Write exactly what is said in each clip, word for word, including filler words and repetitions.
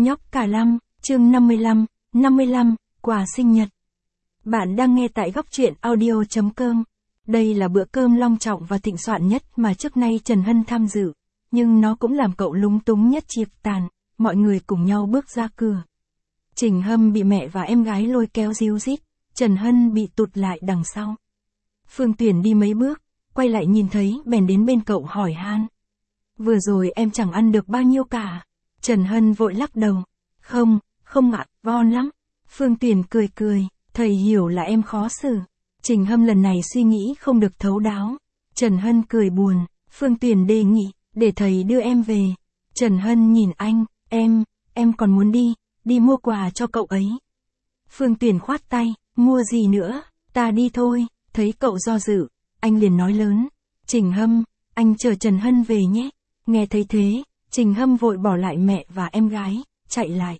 Nhóc cả lăm, chương năm mươi lăm, năm mươi lăm, quà sinh nhật. Bạn đang nghe tại góc truyện audio chấm com. Đây là bữa cơm long trọng và thịnh soạn nhất mà trước nay Trần Hân tham dự, nhưng nó cũng làm cậu lúng túng nhất chịp tàn. Mọi người cùng nhau bước ra cửa. Trình Hâm bị mẹ và em gái lôi kéo ríu rít, Trần Hân bị tụt lại đằng sau. Phương Tuyển đi mấy bước, quay lại nhìn thấy bèn đến bên cậu hỏi han. Vừa rồi em chẳng ăn được bao nhiêu cả. Trần Hân vội lắc đầu. Không, không ạ, ngon lắm. Phương Tuyển cười cười, thầy hiểu là em khó xử. Trình Hâm lần này suy nghĩ không được thấu đáo. Trần Hân cười buồn, Phương Tuyển đề nghị, để thầy đưa em về. Trần Hân nhìn anh, em, em còn muốn đi, đi mua quà cho cậu ấy. Phương Tuyển khoát tay, mua gì nữa, ta đi thôi. Thấy cậu do dự, anh liền nói lớn. Trình Hâm, anh chờ Trần Hân về nhé. Nghe thấy thế, Trình Hâm vội bỏ lại mẹ và em gái, chạy lại.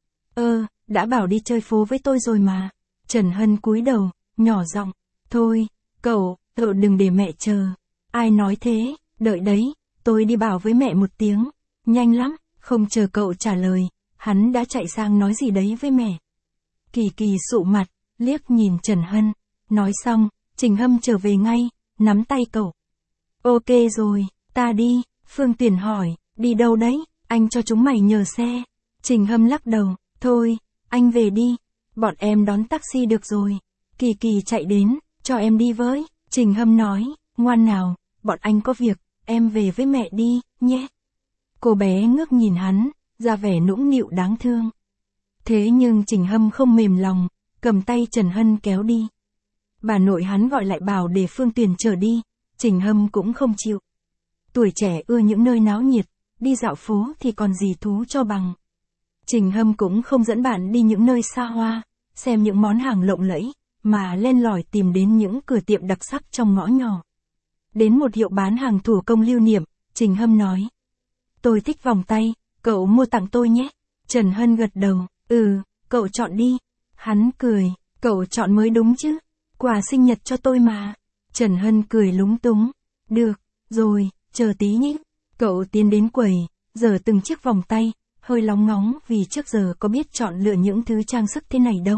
Ơ, đã bảo đi chơi phố với tôi rồi mà. Trần Hân cúi đầu, nhỏ giọng, thôi, cậu, cậu đừng để mẹ chờ. Ai nói thế, đợi đấy, tôi đi bảo với mẹ một tiếng. Nhanh lắm, không chờ cậu trả lời, hắn đã chạy sang nói gì đấy với mẹ. Kỳ Kỳ sụ mặt, liếc nhìn Trần Hân, nói xong, Trình Hâm trở về ngay, nắm tay cậu. Ok rồi, ta đi. Phương Tuyển hỏi, đi đâu đấy, anh cho chúng mày nhờ xe. Trình Hâm lắc đầu, thôi, anh về đi, bọn em đón taxi được rồi. Kỳ Kỳ chạy đến, cho em đi với. Trình Hâm nói, ngoan nào, bọn anh có việc, em về với mẹ đi, nhé. Cô bé ngước nhìn hắn, ra vẻ nũng nịu đáng thương. Thế nhưng Trình Hâm không mềm lòng, cầm tay Trần Hân kéo đi. Bà nội hắn gọi lại bảo để Phương Tuyển chở đi, Trình Hâm cũng không chịu. Tuổi trẻ ưa những nơi náo nhiệt, đi dạo phố thì còn gì thú cho bằng. Trình Hâm cũng không dẫn bạn đi những nơi xa hoa, xem những món hàng lộng lẫy, mà len lỏi tìm đến những cửa tiệm đặc sắc trong ngõ nhỏ. Đến một hiệu bán hàng thủ công lưu niệm, Trình Hâm nói. Tôi thích vòng tay, cậu mua tặng tôi nhé. Trần Hân gật đầu, ừ, cậu chọn đi. Hắn cười, cậu chọn mới đúng chứ, quà sinh nhật cho tôi mà. Trần Hân cười lúng túng, được, rồi. Chờ tí nhé. Cậu tiến đến quầy, giở từng chiếc vòng tay, hơi lóng ngóng vì trước giờ có biết chọn lựa những thứ trang sức thế này đâu.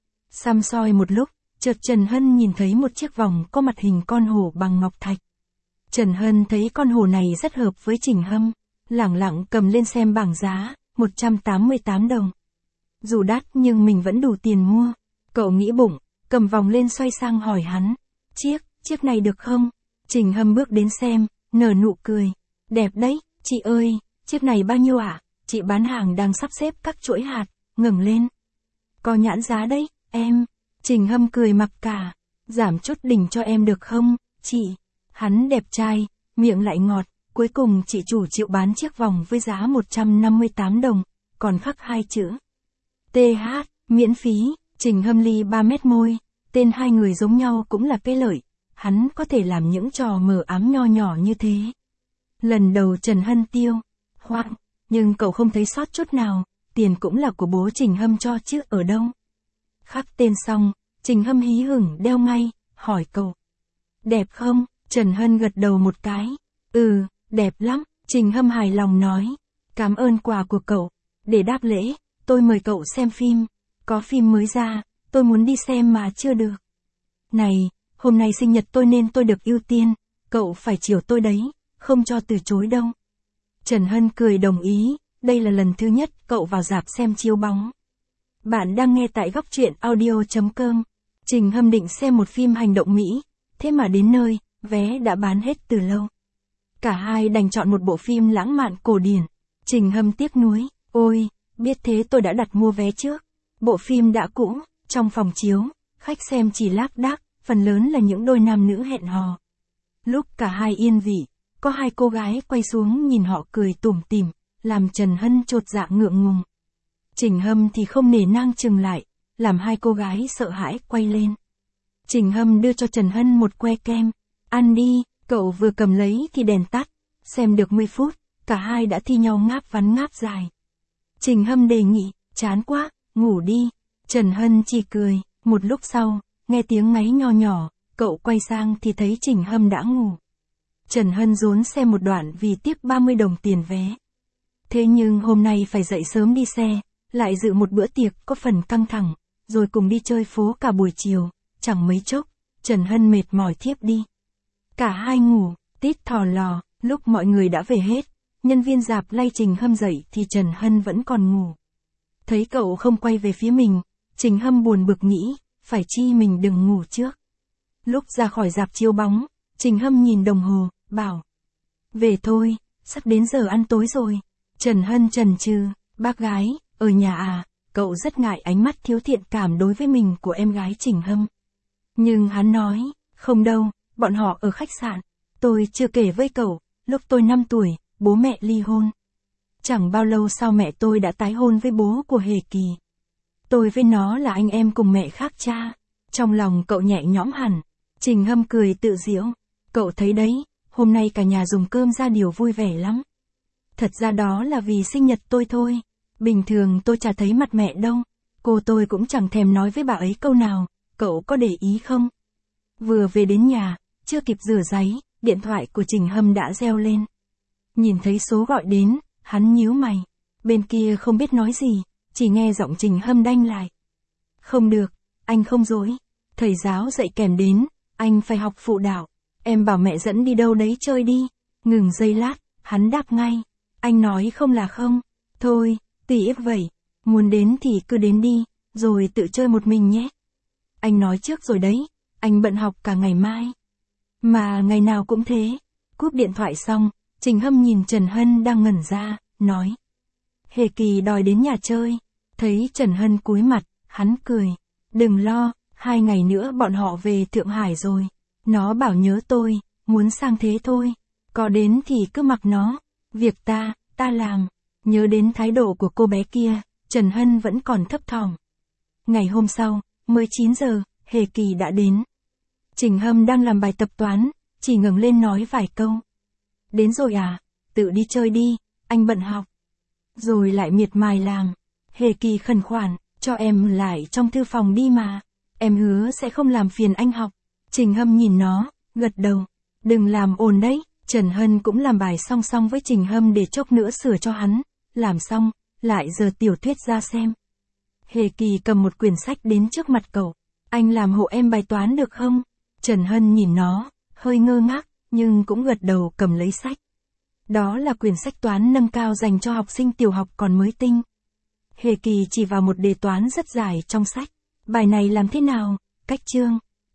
Xăm soi một lúc, chợt Trần Hân nhìn thấy một chiếc vòng có mặt hình con hổ bằng ngọc thạch. Trần Hân thấy con hổ này rất hợp với Trình Hâm, lẳng lặng cầm lên xem bảng giá, một trăm tám mươi tám đồng. Dù đắt nhưng mình vẫn đủ tiền mua. Cậu nghĩ bụng, cầm vòng lên xoay sang hỏi hắn. Chiếc, chiếc này được không? Trình Hâm bước đến xem. Nở nụ cười. Đẹp đấy, chị ơi, chiếc này bao nhiêu ạ? À? Chị bán hàng đang sắp xếp các chuỗi hạt, ngẩng lên. Có nhãn giá đấy, em. Trình Hâm cười mặc cả. Giảm chút đỉnh cho em được không, chị? Hắn đẹp trai, miệng lại ngọt. Cuối cùng chị chủ chịu bán chiếc vòng với giá một trăm năm mươi tám đồng, còn khắc hai chữ. tê hát, miễn phí. Trình Hâm ly ba mét môi. Tên hai người giống nhau cũng là cái lợi. Hắn có thể làm những trò mờ ám nho nhỏ như thế. Lần đầu Trần Hân tiêu, hoang, nhưng cậu không thấy sót chút nào, tiền cũng là của bố Trình Hâm cho chứ ở đâu. Khắc tên xong, Trình Hâm hí hửng đeo ngay, hỏi cậu. Đẹp không? Trần Hân gật đầu một cái. Ừ, đẹp lắm, Trình Hâm hài lòng nói. Cảm ơn quà của cậu. Để đáp lễ, tôi mời cậu xem phim. Có phim mới ra, tôi muốn đi xem mà chưa được. Này, hôm nay sinh nhật tôi nên tôi được ưu tiên, cậu phải chiều tôi đấy, không cho từ chối đâu. Trần Hân cười đồng ý, đây là lần thứ nhất cậu vào rạp xem chiếu bóng. Bạn đang nghe tại góc truyện audio chấm com. Trình Hâm định xem một phim hành động Mỹ, thế mà đến nơi, vé đã bán hết từ lâu. Cả hai đành chọn một bộ phim lãng mạn cổ điển. Trình Hâm tiếc nuối, ôi, biết thế tôi đã đặt mua vé trước. Bộ phim đã cũ, trong phòng chiếu, khách xem chỉ lác đác. Phần lớn là những đôi nam nữ hẹn hò. Lúc cả hai yên vị, có hai cô gái quay xuống nhìn họ cười tủm tỉm, làm Trần Hân chột dạ ngượng ngùng. Trình Hâm thì không nể nang chừng lại, làm hai cô gái sợ hãi quay lên. Trình Hâm đưa cho Trần Hân một que kem. Ăn đi, cậu vừa cầm lấy thì đèn tắt. Xem được mười phút, cả hai đã thi nhau ngáp vắn ngáp dài. Trình Hâm đề nghị, chán quá, ngủ đi. Trần Hân chỉ cười, một lúc sau. Nghe tiếng ngáy nho nhỏ, cậu quay sang thì thấy Trình Hâm đã ngủ. Trần Hân rốn xem một đoạn vì tiếc ba mươi đồng tiền vé. Thế nhưng hôm nay phải dậy sớm đi xe, lại dự một bữa tiệc có phần căng thẳng, rồi cùng đi chơi phố cả buổi chiều, chẳng mấy chốc, Trần Hân mệt mỏi thiếp đi. Cả hai ngủ, tít thò lò, lúc mọi người đã về hết, nhân viên rạp lay Trình Hâm dậy thì Trần Hân vẫn còn ngủ. Thấy cậu không quay về phía mình, Trình Hâm buồn bực nghĩ, phải chi mình đừng ngủ trước. Lúc ra khỏi rạp chiếu bóng, Trình Hâm nhìn đồng hồ, bảo. Về thôi, sắp đến giờ ăn tối rồi. Trần Hân chần chừ, bác gái, ở nhà à, cậu rất ngại ánh mắt thiếu thiện cảm đối với mình của em gái Trình Hâm. Nhưng hắn nói, không đâu, bọn họ ở khách sạn. Tôi chưa kể với cậu, lúc tôi năm tuổi, bố mẹ ly hôn. Chẳng bao lâu sau mẹ tôi đã tái hôn với bố của Hề Kỳ. Tôi với nó là anh em cùng mẹ khác cha. Trong lòng cậu nhẹ nhõm hẳn. Trình Hâm cười tự giễu. Cậu thấy đấy, hôm nay cả nhà dùng cơm ra điều vui vẻ lắm. Thật ra đó là vì sinh nhật tôi thôi. Bình thường tôi chả thấy mặt mẹ đâu. Cô tôi cũng chẳng thèm nói với bà ấy câu nào. Cậu có để ý không? Vừa về đến nhà, chưa kịp rửa ráy, điện thoại của Trình Hâm đã reo lên. Nhìn thấy số gọi đến, hắn nhíu mày. Bên kia không biết nói gì, chỉ nghe giọng Trình Hâm đanh lại. Không được, anh không dối. Thầy giáo dạy kèm đến, anh phải học phụ đạo. Em bảo mẹ dẫn đi đâu đấy chơi đi. Ngừng giây lát, hắn đáp ngay. Anh nói không là không. Thôi, tùy vậy. Muốn đến thì cứ đến đi, rồi tự chơi một mình nhé. Anh nói trước rồi đấy, anh bận học cả ngày mai. Mà ngày nào cũng thế. Cúp điện thoại xong, Trình Hâm nhìn Trần Hân đang ngẩn ra, nói. Hề Kỳ đòi đến nhà chơi. Thấy Trần Hân cúi mặt, hắn cười. Đừng lo, hai ngày nữa bọn họ về Thượng Hải rồi. Nó bảo nhớ tôi, muốn sang thế thôi. Có đến thì cứ mặc nó. Việc ta, ta làm. Nhớ đến thái độ của cô bé kia, Trần Hân vẫn còn thấp thỏm. Ngày hôm sau, mới chín giờ, Hề Kỳ đã đến. Trình Hâm đang làm bài tập toán, chỉ ngẩng lên nói vài câu. Đến rồi à, tự đi chơi đi, anh bận học. Rồi lại miệt mài làm. Hề Kỳ khẩn khoản, cho em lại trong thư phòng đi mà. Em hứa sẽ không làm phiền anh học. Trình Hâm nhìn nó, gật đầu. Đừng làm ồn đấy. Trần Hân cũng làm bài song song với Trình Hâm để chốc nữa sửa cho hắn. Làm xong, lại giở tiểu thuyết ra xem. Hề Kỳ cầm một quyển sách đến trước mặt cậu. Anh làm hộ em bài toán được không? Trần Hân nhìn nó, hơi ngơ ngác, nhưng cũng gật đầu cầm lấy sách. Đó là quyển sách toán nâng cao dành cho học sinh tiểu học còn mới tinh. Hề Kỳ chỉ vào một đề toán rất dài trong sách. Bài này làm thế nào? Cách chương.